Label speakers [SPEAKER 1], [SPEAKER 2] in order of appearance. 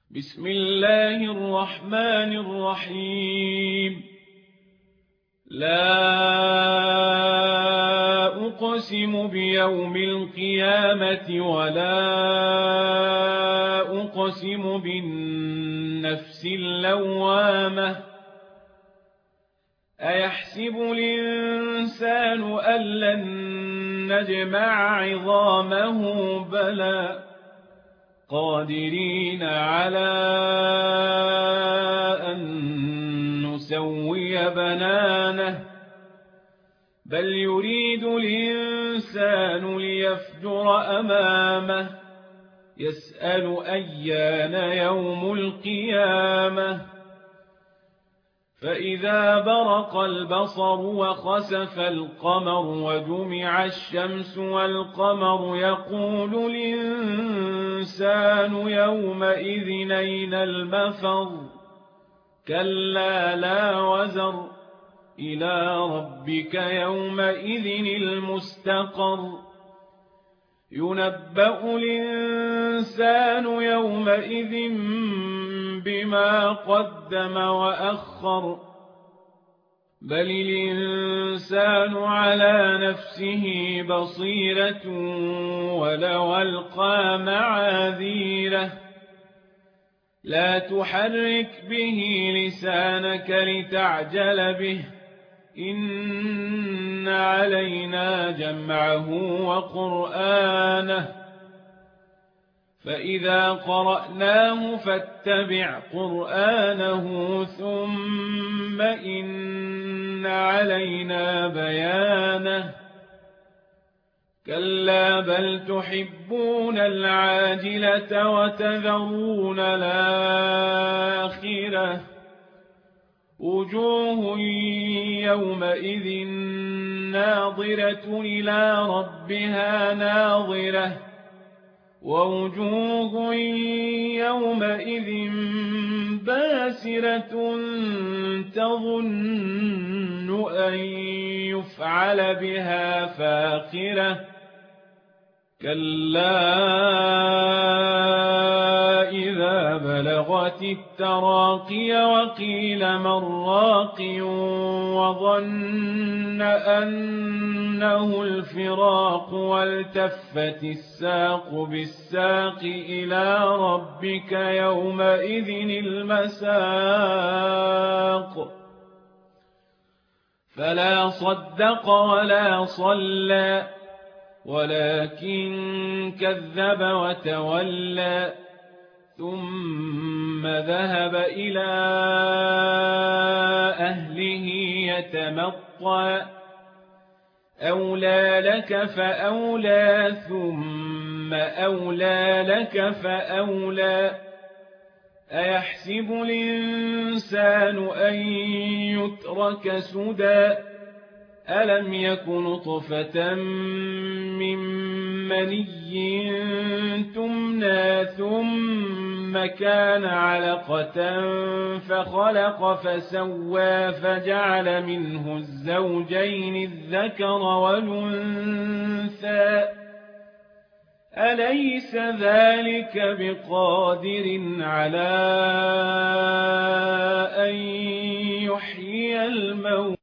[SPEAKER 1] بسم الله الرحمن الرحيم. لا أقسم بيوم القيامة ولا أقسم بالنفس اللوامة أيحسب الإنسان أن لن نجمع عظامه بلى قادرين على أن نسوي بنانه بل يريد الإنسان ليفجر أمامه يسأل أيان يوم القيامة فإذا برق البصر وخسف القمر وجمع الشمس والقمر يقول الإنسان يومئذ أين المفر كلا لا وزر إلى ربك يومئذ المستقر ينبأ الإنسان يومئذ بما قدم وأخر بل الإنسان على نفسه بصيرة ولو ألقى معاذيره لا تحرك به لسانك لتعجل به إن علينا جمعه وقرآنه فإذا قرأناه فاتبع قرآنه ثم إن علينا بيانه كلا بل تحبون العاجلة وتذرون الآخرة وجوه يومئذ ناظرة إلى ربها ناظرة ووجوه يومئذ باسرة تظن أن يفعل بها فاقرة كلا إذا بلغت التراقي وقيل من راق وظن أنه الفراق والتفت الساق بالساق إلى ربك يومئذ المساق فلا صدق ولا صلى ولكن كذب وتولى ثم ذهب إلى أهله يتمطى أولى لك فأولى ثم أولى لك فأولى أيحسب الإنسان أن يترك سدى ألم يك نطفة من مني تمنى ثم كان علقة فخلق فسوى فجعل منه الزوجين الذكر والأنثى أليس ذلك بقادر على أن يحيي الموتى